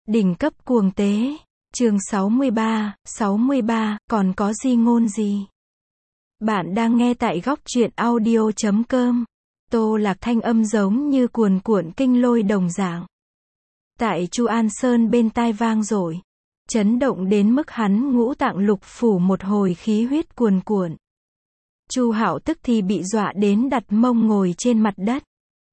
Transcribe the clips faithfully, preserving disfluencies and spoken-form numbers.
Đỉnh cấp cuồng tế. Chương sáu mươi ba, sáu mươi ba, còn có di ngôn gì? Bạn đang nghe tại góc truyện audio chấm com. Tô Lạc thanh âm giống như cuồn cuộn kinh lôi đồng dạng. Tại Chu An Sơn bên tai vang dội, chấn động đến mức hắn ngũ tạng lục phủ một hồi khí huyết cuồn cuộn. Chu Hạo tức thì bị dọa đến đặt mông ngồi trên mặt đất.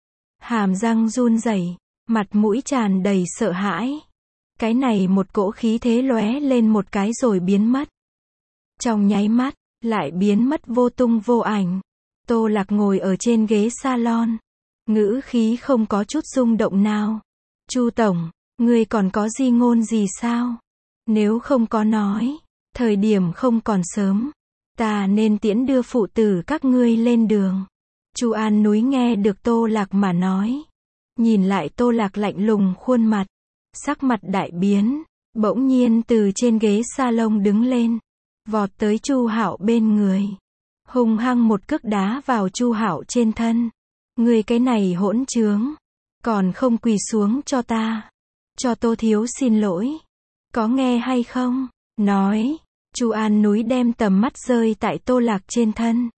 Hàm răng run rẩy, mặt mũi tràn đầy sợ hãi. Cái này một cỗ khí thế lóe lên một cái rồi biến mất. Trong nháy mắt, lại biến mất vô tung vô ảnh. Tô Lạc ngồi ở trên ghế salon. Ngữ khí không có chút rung động nào. Chu tổng, ngươi còn có di ngôn gì sao? Nếu không có nói, thời điểm không còn sớm, ta nên tiễn đưa phụ tử các ngươi lên đường. Chu An Núi nghe được Tô Lạc mà nói. Nhìn lại Tô Lạc lạnh lùng khuôn mặt. Sắc mặt đại biến, bỗng nhiên từ trên ghế salon đứng lên, vọt tới Chu Hạo bên người, hung hăng một cước đá vào Chu Hạo trên thân. Ngươi cái này hỗn trướng, còn không quỳ xuống cho ta, cho Tô thiếu xin lỗi, có nghe hay không? Nói, Chu An Núi đem tầm mắt rơi tại Tô Lạc trên thân.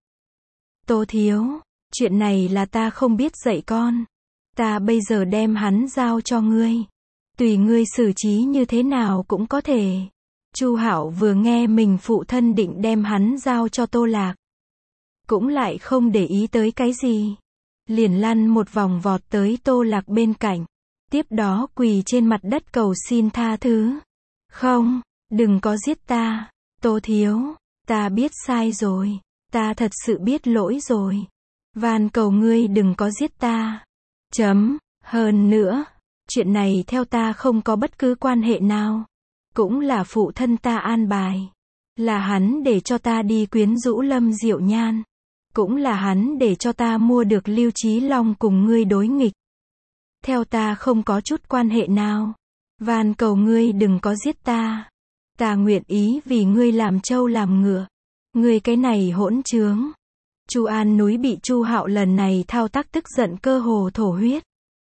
Tô thiếu, chuyện này là ta không biết dạy con, ta bây giờ đem hắn giao cho ngươi. Tùy ngươi xử trí như thế nào cũng có thể. Chu Hạo vừa nghe mình phụ thân định đem hắn giao cho Tô Lạc, cũng lại không để ý tới cái gì, liền lăn một vòng vọt tới Tô Lạc bên cạnh, tiếp đó quỳ trên mặt đất cầu xin tha thứ. Không, đừng có giết ta, Tô thiếu, ta biết sai rồi, ta thật sự biết lỗi rồi. Van cầu ngươi đừng có giết ta. Chấm, hơn nữa, chuyện này theo ta không có bất cứ quan hệ nào. Cũng là phụ thân ta an bài. Là hắn để cho ta đi quyến rũ Lâm Diệu Nhan. Cũng là hắn để cho ta mua được Lưu Chí Long cùng ngươi đối nghịch. Theo ta không có chút quan hệ nào. Van cầu ngươi đừng có giết ta. Ta nguyện ý vì ngươi làm trâu làm ngựa. Ngươi cái này hỗn trướng. Chu An Núi bị Chu Hạo lần này thao tác tức giận cơ hồ thổ huyết.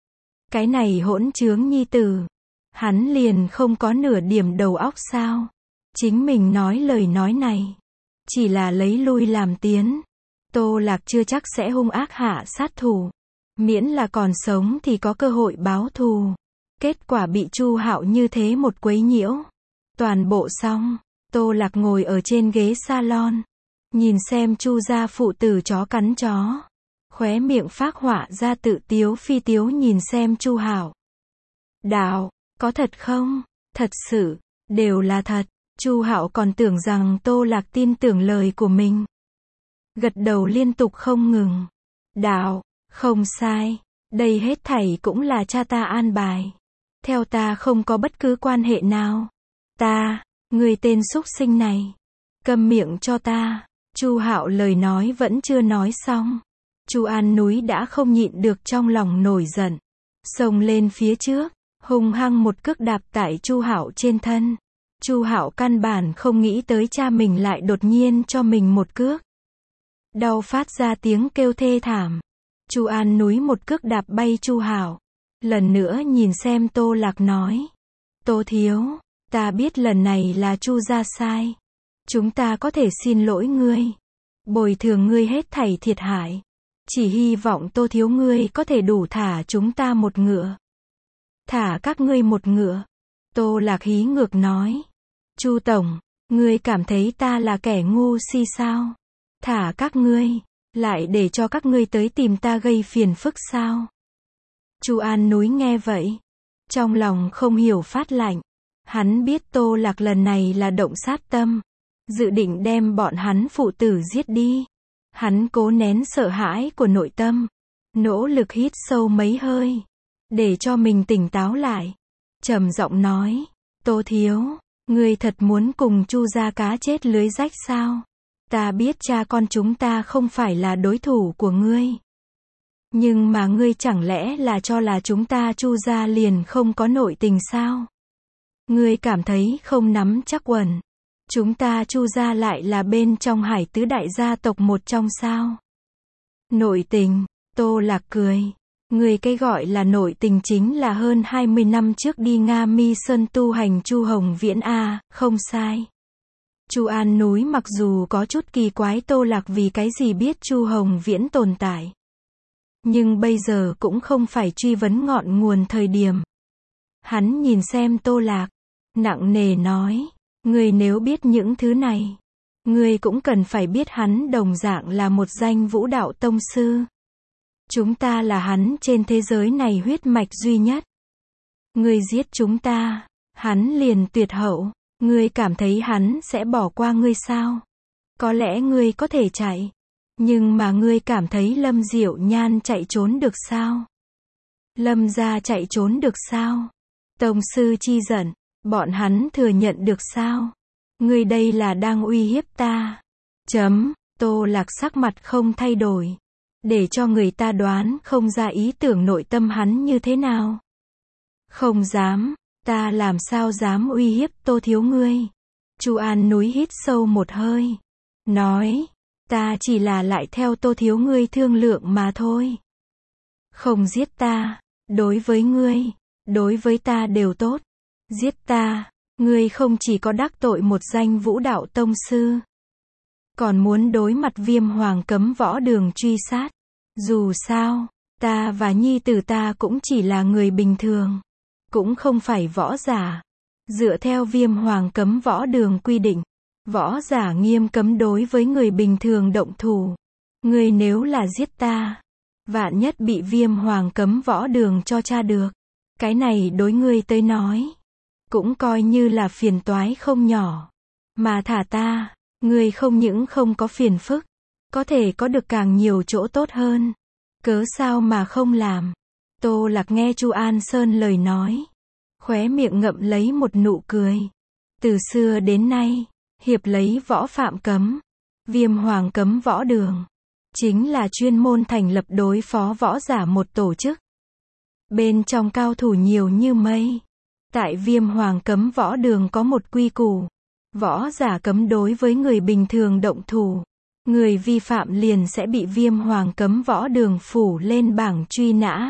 Cái này hỗn trướng nhi tử, hắn liền không có nửa điểm đầu óc sao? Chính mình nói lời nói này, chỉ là lấy lui làm tiến. Tô Lạc chưa chắc sẽ hung ác hạ sát thủ, miễn là còn sống thì có cơ hội báo thù. Kết quả bị Chu Hạo như thế một quấy nhiễu. Toàn bộ xong, Tô Lạc ngồi ở trên ghế salon, nhìn xem Chu gia phụ tử chó cắn chó. Khóe miệng phác họa ra tự tiếu phi tiếu nhìn xem Chu Hạo. Đạo, có thật không? Thật sự, đều là thật. Chu Hạo còn tưởng rằng Tô Lạc tin tưởng lời của mình. Gật đầu liên tục không ngừng. Đạo, không sai. Đây hết thảy cũng là cha ta an bài. Theo ta không có bất cứ quan hệ nào. Ta, người tên súc sinh này. Câm miệng cho ta. Chu Hạo lời nói vẫn chưa nói xong. Chu An Núi đã không nhịn được trong lòng nổi giận, xông lên phía trước, hung hăng một cước đạp tại Chu Hạo trên thân. Chu Hạo căn bản không nghĩ tới cha mình lại đột nhiên cho mình một cước. Đau phát ra tiếng kêu thê thảm. Chu An Núi một cước đạp bay Chu Hạo. Lần nữa nhìn xem Tô Lạc nói. Tô thiếu, ta biết lần này là Chu gia sai. Chúng ta có thể xin lỗi ngươi. Bồi thường ngươi hết thảy thiệt hại. Chỉ hy vọng Tô thiếu ngươi có thể đủ thả chúng ta một ngựa. Thả các ngươi một ngựa. Tô Lạc hí ngược nói. Chu tổng, ngươi cảm thấy ta là kẻ ngu si sao? Thả các ngươi, lại để cho các ngươi tới tìm ta gây phiền phức sao? Chu An Núi nghe vậy, trong lòng không hiểu phát lạnh. Hắn biết Tô Lạc lần này là động sát tâm, dự định đem bọn hắn phụ tử giết đi. Hắn cố nén sợ hãi của nội tâm, nỗ lực hít sâu mấy hơi, để cho mình tỉnh táo lại. Trầm giọng nói, Tô thiếu, ngươi thật muốn cùng Chu gia cá chết lưới rách sao? Ta biết cha con chúng ta không phải là đối thủ của ngươi. Nhưng mà ngươi chẳng lẽ là cho là chúng ta Chu gia liền không có nội tình sao? Ngươi cảm thấy không nắm chắc quần. Chúng ta Chu gia lại là bên trong Hải tứ đại gia tộc một trong sao? Nội tình, Tô Lạc cười. Người cái gọi là nội tình chính là hơn hai mươi năm trước đi Nga Mi Sơn tu hành Chu Hồng Viễn a, không sai. Chu An Núi mặc dù có chút kỳ quái Tô Lạc vì cái gì biết Chu Hồng Viễn tồn tại. Nhưng bây giờ cũng không phải truy vấn ngọn nguồn thời điểm. Hắn nhìn xem Tô Lạc, nặng nề nói, người nếu biết những thứ này, người cũng cần phải biết hắn đồng dạng là một danh vũ đạo tông sư. Chúng ta là hắn trên thế giới này huyết mạch duy nhất. Người giết chúng ta, hắn liền tuyệt hậu. Ngươi cảm thấy hắn sẽ bỏ qua ngươi sao? Có lẽ ngươi có thể chạy. Nhưng mà ngươi cảm thấy Lâm Diệu Nhan chạy trốn được sao? Lâm gia chạy trốn được sao? Tông sư chi giận, bọn hắn thừa nhận được sao? Ngươi đây là đang uy hiếp ta. Chấm, Tô Lạc sắc mặt không thay đổi. Để cho người ta đoán không ra ý tưởng nội tâm hắn như thế nào. Không dám. Ta làm sao dám uy hiếp Tô thiếu ngươi? Chu An Núi hít sâu một hơi. Nói, ta chỉ là lại theo Tô thiếu ngươi thương lượng mà thôi. Không giết ta, đối với ngươi, đối với ta đều tốt. Giết ta, ngươi không chỉ có đắc tội một danh vũ đạo tông sư. Còn muốn đối mặt Viêm Hoàng cấm võ đường truy sát. Dù sao, ta và nhi tử ta cũng chỉ là người bình thường. Cũng không phải võ giả. Dựa theo Viêm Hoàng cấm võ đường quy định, võ giả nghiêm cấm đối với người bình thường động thủ. Ngươi nếu là giết ta, vạn nhất bị Viêm Hoàng cấm võ đường cho tra được. Cái này đối ngươi tới nói, cũng coi như là phiền toái không nhỏ. Mà thả ta, ngươi không những không có phiền phức, có thể có được càng nhiều chỗ tốt hơn. Cớ sao mà không làm? Tô Lạc nghe Chu An Sơn lời nói, khóe miệng ngậm lấy một nụ cười. Từ xưa đến nay, hiệp lấy võ phạm cấm, Viêm Hoàng cấm võ đường, chính là chuyên môn thành lập đối phó võ giả một tổ chức. Bên trong cao thủ nhiều như mây. Tại Viêm Hoàng cấm võ đường có một quy củ, võ giả cấm đối với người bình thường động thủ. Người vi phạm liền sẽ bị Viêm Hoàng cấm võ đường phủ lên bảng truy nã.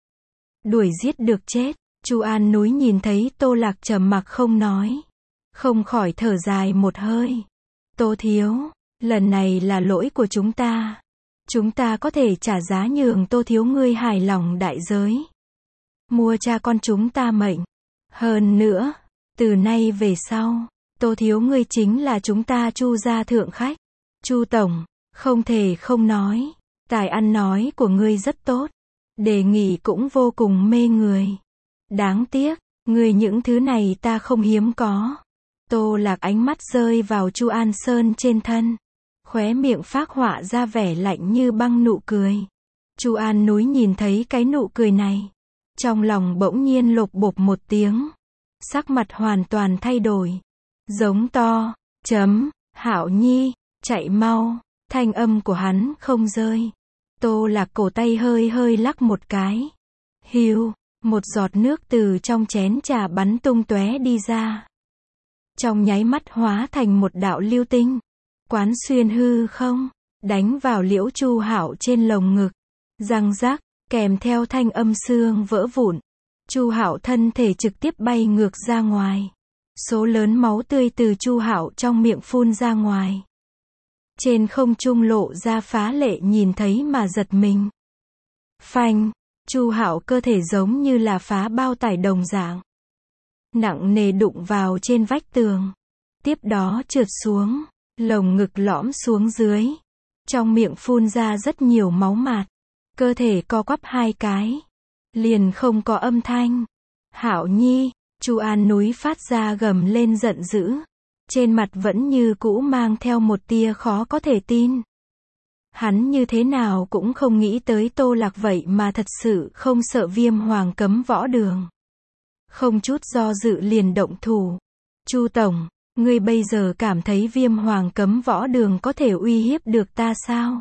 Đuổi giết được chết. Chu An Núi nhìn thấy Tô Lạc trầm mặc không nói, không khỏi thở dài một hơi. Tô thiếu, lần này là lỗi của chúng ta. Chúng ta có thể trả giá nhường Tô thiếu ngươi hài lòng đại giới. Mua cha con chúng ta mệnh. Hơn nữa, từ nay về sau, Tô thiếu ngươi chính là chúng ta Chu gia thượng khách. Chu tổng, không thể không nói, tài ăn nói của ngươi rất tốt. Đề nghị cũng vô cùng mê người. Đáng tiếc, ngươi những thứ này ta không hiếm có. Tô Lạc ánh mắt rơi vào Chu An Sơn trên thân. Khóe miệng phác họa ra vẻ lạnh như băng nụ cười. Chu An Núi nhìn thấy cái nụ cười này. Trong lòng bỗng nhiên lột bột một tiếng. Sắc mặt hoàn toàn thay đổi. Giống to, chấm, Hạo Nhi, chạy mau. Thanh âm của hắn không rơi. Tô Lạc cổ tay hơi hơi lắc một cái. Hiu, một giọt nước từ trong chén trà bắn tung tóe đi ra. Trong nháy mắt hóa thành một đạo lưu tinh. Quán xuyên hư không, đánh vào Liễu Chu Hạo trên lồng ngực. Răng rắc, kèm theo thanh âm xương vỡ vụn. Chu Hạo thân thể trực tiếp bay ngược ra ngoài. Số lớn máu tươi từ Chu Hạo trong miệng phun ra ngoài. Trên không trung lộ ra phá lệ nhìn thấy mà giật mình. Phanh, Chu Hạo cơ thể giống như là phá bao tải đồng dạng. Nặng nề đụng vào trên vách tường. Tiếp đó trượt xuống, lồng ngực lõm xuống dưới. Trong miệng phun ra rất nhiều máu mạt. Cơ thể co quắp hai cái. Liền không có âm thanh. Hạo Nhi, Chu An Núi phát ra gầm lên giận dữ. Trên mặt vẫn như cũ mang theo một tia khó có thể tin. Hắn như thế nào cũng không nghĩ tới Tô Lạc vậy mà thật sự không sợ Viêm Hoàng cấm võ đường. Không chút do dự liền động thủ. Chu tổng, ngươi bây giờ cảm thấy Viêm Hoàng cấm võ đường có thể uy hiếp được ta sao?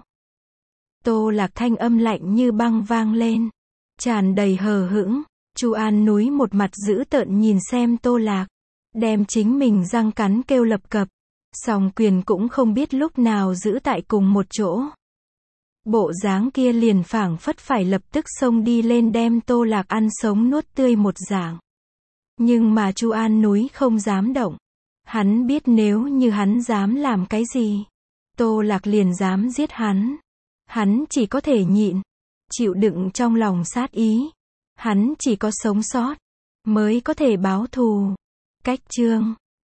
Tô Lạc thanh âm lạnh như băng vang lên. Tràn đầy hờ hững. Chu An Núi một mặt dữ tợn nhìn xem Tô Lạc. Đem chính mình răng cắn kêu lập cập. Song quyền cũng không biết lúc nào giữ tại cùng một chỗ. Bộ dáng kia liền phảng phất phải lập tức xông đi lên đem Tô Lạc ăn sống nuốt tươi một dạng. Nhưng mà Chu An Núi không dám động. Hắn biết nếu như hắn dám làm cái gì, Tô Lạc liền dám giết hắn. Hắn chỉ có thể nhịn, chịu đựng trong lòng sát ý. Hắn chỉ có sống sót, mới có thể báo thù. Cách chương